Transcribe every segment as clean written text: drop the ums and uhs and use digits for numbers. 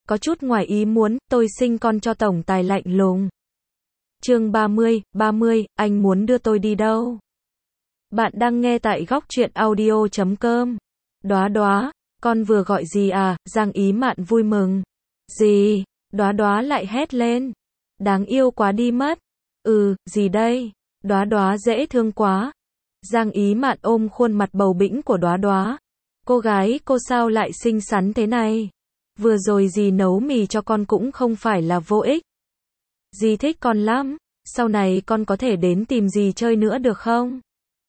có chút ngoài ý muốn, tôi sinh con cho tổng tài lạnh lùng. Chương 30, anh muốn đưa tôi đi đâu? Bạn đang nghe tại góc truyện audio.com. Đóa đóa, con vừa gọi gì à? Giang Ý Mạn vui mừng. Gì? Đóa đóa lại hét lên. Đáng yêu quá đi mất. Gì đây? Đóa đóa dễ thương quá. Giang Ý Mạn ôm khuôn mặt bầu bĩnh của đóa đóa. Cô gái, cô sao lại xinh xắn thế này? Vừa rồi dì nấu mì cho con cũng không phải là vô ích. Dì thích con lắm. Sau này con có thể đến tìm dì chơi nữa được không?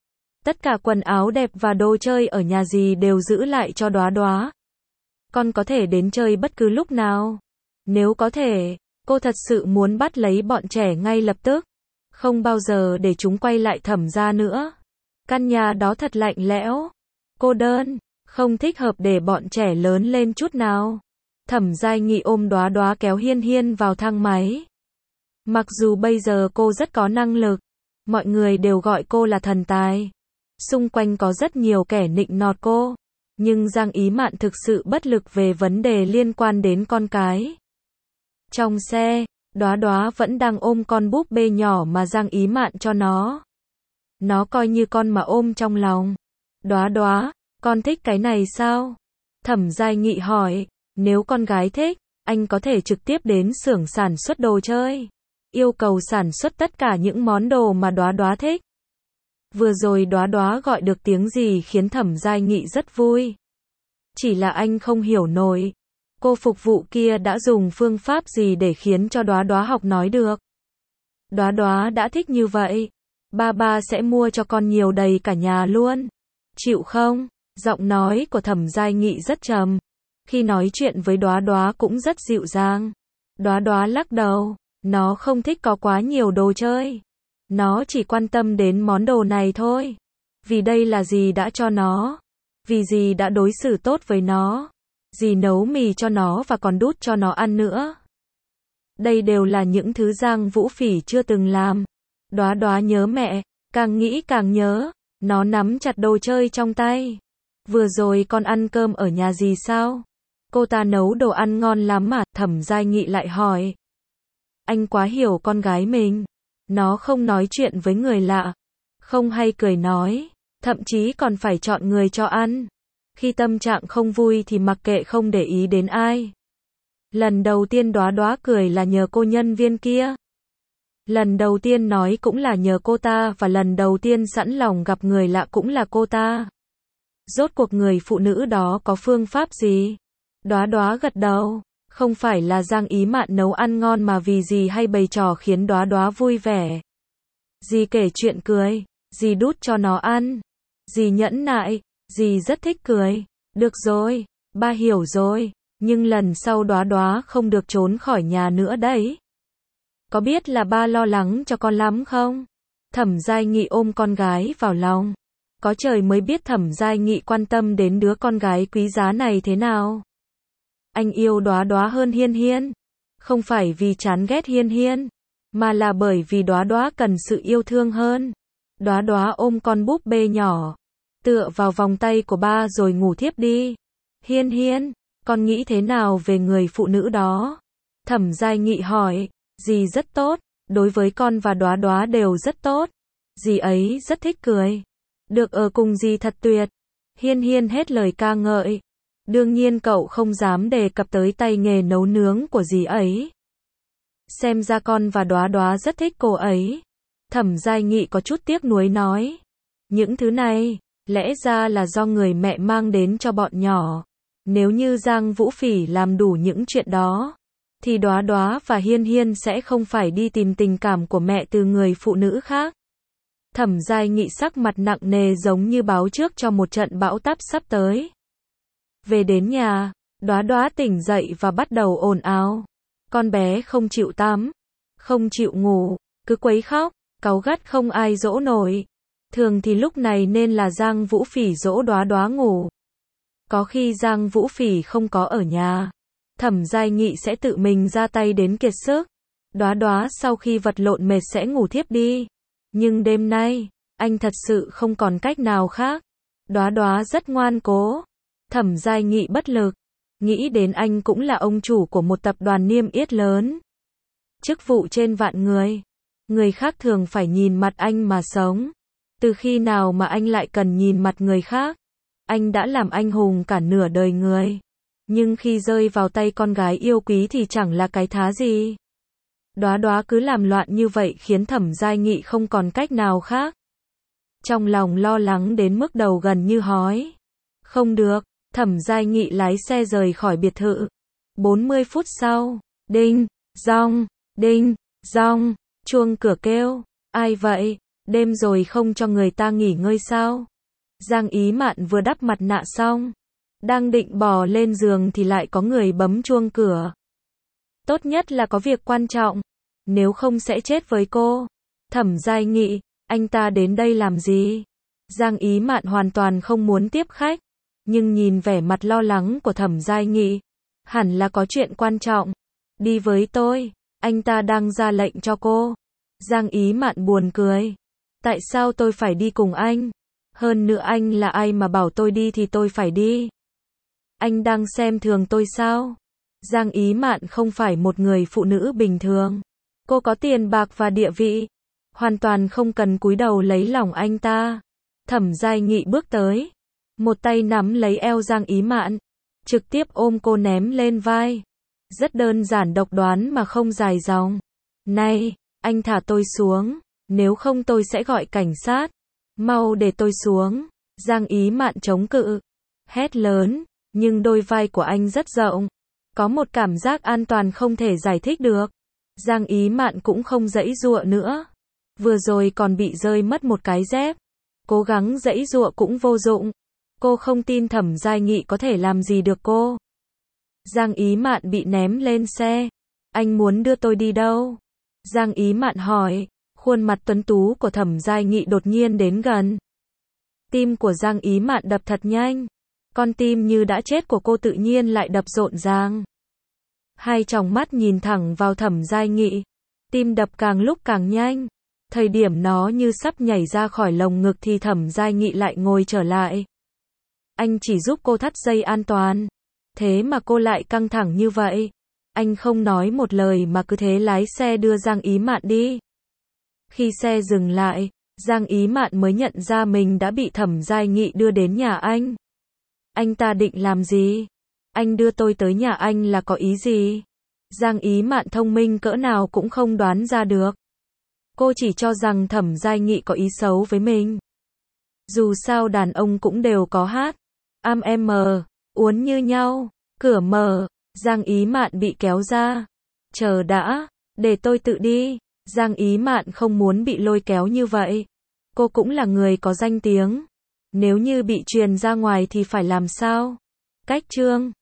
Tất cả quần áo đẹp và đồ chơi ở nhà dì đều giữ lại cho đóa đóa. Con có thể đến chơi bất cứ lúc nào. Nếu có thể, cô thật sự muốn bắt lấy bọn trẻ ngay lập tức. Không bao giờ để chúng quay lại Thẩm gia nữa. Căn nhà đó thật lạnh lẽo, cô đơn, không thích hợp để bọn trẻ lớn lên chút nào. Thẩm Giai Nghị ôm đóa đóa kéo Hiên Hiên vào thang máy. Mặc dù bây giờ cô rất có năng lực, mọi người đều gọi cô là thần tài. Xung quanh có rất nhiều kẻ nịnh nọt cô, nhưng Giang Ý Mạn thực sự bất lực về vấn đề liên quan đến con cái. Trong xe, đóa đóa vẫn đang ôm con búp bê nhỏ mà Giang Ý Mạn cho nó. Nó coi như con mà ôm trong lòng. Đóa đóa, con thích cái này sao? Thẩm Giai Nghị hỏi, nếu con gái thích, anh có thể trực tiếp đến xưởng sản xuất đồ chơi. Yêu cầu sản xuất tất cả những món đồ mà đóa đóa thích. Vừa rồi đóa đóa gọi được tiếng gì khiến Thẩm Giai Nghị rất vui. Chỉ là anh không hiểu nổi. Cô phục vụ kia đã dùng phương pháp gì để khiến cho đóa đóa học nói được. Đóa đóa đã thích như vậy. Ba sẽ mua cho con nhiều đầy cả nhà luôn. Chịu không? Giọng nói của Thẩm Giai Nghị rất trầm. Khi nói chuyện với đóa đóa cũng rất dịu dàng. Đóa đóa lắc đầu. Nó không thích có quá nhiều đồ chơi. Nó chỉ quan tâm đến món đồ này thôi. Vì đây là dì đã cho nó. Vì dì đã đối xử tốt với nó. Dì nấu mì cho nó và còn đút cho nó ăn nữa. Đây đều là những thứ Giang Vũ Phỉ chưa từng làm. Đóa đóa nhớ mẹ, càng nghĩ càng nhớ. Nó nắm chặt đồ chơi trong tay. Vừa rồi con ăn cơm ở nhà dì sao? Cô ta nấu đồ ăn ngon lắm mà. Thẩm Giai Nghị lại hỏi. Anh quá hiểu con gái mình. Nó không nói chuyện với người lạ, không hay cười nói, thậm chí còn phải chọn người cho ăn. Khi tâm trạng không vui thì mặc kệ không để ý đến ai. Lần đầu tiên đóa đóa cười là nhờ cô nhân viên kia. Lần đầu tiên nói cũng là nhờ cô ta, và lần đầu tiên sẵn lòng gặp người lạ cũng là cô ta. Rốt cuộc người phụ nữ đó có phương pháp gì? Đóa đóa gật đầu. Không phải là Giang Ý Mạn nấu ăn ngon mà vì dì hay bày trò khiến đóa đóa vui vẻ. Dì kể chuyện cười, dì đút cho nó ăn. Dì nhẫn nại, dì rất thích cười. Được rồi, ba hiểu rồi, nhưng lần sau đóa đóa không được trốn khỏi nhà nữa đấy. Có biết là ba lo lắng cho con lắm không? Thẩm Giai Nghị ôm con gái vào lòng. Có trời mới biết Thẩm Giai Nghị quan tâm đến đứa con gái quý giá này thế nào. Anh yêu đóa đóa hơn Hiên Hiên. Không phải vì chán ghét Hiên Hiên, mà là bởi vì đóa đóa cần sự yêu thương hơn. Đóa đóa ôm con búp bê nhỏ, tựa vào vòng tay của ba rồi ngủ thiếp đi. Hiên Hiên, con nghĩ thế nào về người phụ nữ đó? Thẩm Giai Nghị hỏi. Dì rất tốt, đối với con và đóa đóa đều rất tốt. Dì ấy rất thích cười. Được ở cùng dì thật tuyệt. Hiên Hiên hết lời ca ngợi. Đương nhiên cậu không dám đề cập tới tay nghề nấu nướng của dì ấy. Xem ra con và đóa đóa rất thích cô ấy. Thẩm Giai Nghị có chút tiếc nuối nói. Những thứ này, lẽ ra là do người mẹ mang đến cho bọn nhỏ. Nếu như Giang Vũ Phỉ làm đủ những chuyện đó, thì đóa đóa và Hiên Hiên sẽ không phải đi tìm tình cảm của mẹ từ người phụ nữ khác. Thẩm Giai Nghị sắc mặt nặng nề giống như báo trước cho một trận bão táp sắp tới. Về đến nhà, đóa đóa tỉnh dậy và bắt đầu ồn ào. Con bé không chịu tắm, không chịu ngủ, cứ quấy khóc, cáu gắt không ai dỗ nổi. Thường thì lúc này nên là Giang Vũ Phỉ dỗ đóa đóa ngủ. Có khi Giang Vũ Phỉ không có ở nhà, Thẩm Giai Nghị sẽ tự mình ra tay đến kiệt sức. Đóa đóa sau khi vật lộn mệt sẽ ngủ thiếp đi. Nhưng đêm nay, anh thật sự không còn cách nào khác. Đóa đóa rất ngoan cố. Thẩm Giai Nghị bất lực. Nghĩ đến anh cũng là ông chủ của một tập đoàn niêm yết lớn. Chức vụ trên vạn người. Người khác thường phải nhìn mặt anh mà sống. Từ khi nào mà anh lại cần nhìn mặt người khác? Anh đã làm anh hùng cả nửa đời người. Nhưng khi rơi vào tay con gái yêu quý thì chẳng là cái thá gì. Đóa đóa cứ làm loạn như vậy khiến Thẩm Giai Nghị không còn cách nào khác. Trong lòng lo lắng đến mức đầu gần như hói. Không được, Thẩm Giai Nghị lái xe rời khỏi biệt thự. 40 phút sau, đinh, dong, chuông cửa kêu. Ai vậy? Đêm rồi không cho người ta nghỉ ngơi sao? Giang Ý Mạn vừa đắp mặt nạ xong, đang định bò lên giường thì lại có người bấm chuông cửa. Tốt nhất là có việc quan trọng, nếu không sẽ chết với cô. Thẩm Giai Nghị, anh ta đến đây làm gì? Giang Ý Mạn hoàn toàn không muốn tiếp khách, nhưng nhìn vẻ mặt lo lắng của Thẩm Giai Nghị, hẳn là có chuyện quan trọng. Đi với tôi, anh ta đang ra lệnh cho cô. Giang Ý Mạn buồn cười. Tại sao tôi phải đi cùng anh? Hơn nữa anh là ai mà bảo tôi đi thì tôi phải đi? Anh đang xem thường tôi sao? Giang Ý Mạn không phải một người phụ nữ bình thường. Cô có tiền bạc và địa vị, hoàn toàn không cần cúi đầu lấy lòng anh ta. Thẩm Giai Nghị bước tới, một tay nắm lấy eo Giang Ý Mạn, trực tiếp ôm cô ném lên vai. Rất đơn giản độc đoán mà không dài dòng. Này, anh thả tôi xuống, nếu không tôi sẽ gọi cảnh sát. Mau để tôi xuống. Giang Ý Mạn chống cự, hét lớn, nhưng đôi vai của anh rất rộng. Có một cảm giác an toàn không thể giải thích được. Giang Ý Mạn cũng không giãy giụa nữa. Vừa rồi còn bị rơi mất một cái dép. Cố gắng giãy giụa cũng vô dụng. Cô không tin Thẩm Giai Nghị có thể làm gì được cô. Giang Ý Mạn bị ném lên xe. Anh muốn đưa tôi đi đâu? Giang Ý Mạn hỏi. Khuôn mặt tuấn tú của Thẩm Giai Nghị đột nhiên đến gần. Tim của Giang Ý Mạn đập thật nhanh. Con tim như đã chết của cô tự nhiên lại đập rộn ràng. Hai tròng mắt nhìn thẳng vào Thẩm Giai Nghị. Tim đập càng lúc càng nhanh. Thời điểm nó như sắp nhảy ra khỏi lồng ngực thì Thẩm Giai Nghị lại ngồi trở lại. Anh chỉ giúp cô thắt dây an toàn. Thế mà cô lại căng thẳng như vậy. Anh không nói một lời mà cứ thế lái xe đưa Giang Ý Mạn đi. Khi xe dừng lại, Giang Ý Mạn mới nhận ra mình đã bị Thẩm Giai Nghị đưa đến nhà anh. Anh ta định làm gì? Anh đưa tôi tới nhà anh là có ý gì? Giang Ý Mạn thông minh cỡ nào cũng không đoán ra được. Cô chỉ cho rằng Thẩm Giai Nghị có ý xấu với mình. Dù sao đàn ông cũng đều có uốn như nhau. Cửa mở, Giang Ý Mạn bị kéo ra. Chờ đã, để tôi tự đi. Giang Ý Mạn không muốn bị lôi kéo như vậy. Cô cũng là người có danh tiếng. Nếu như bị truyền ra ngoài thì phải làm sao? Cách chương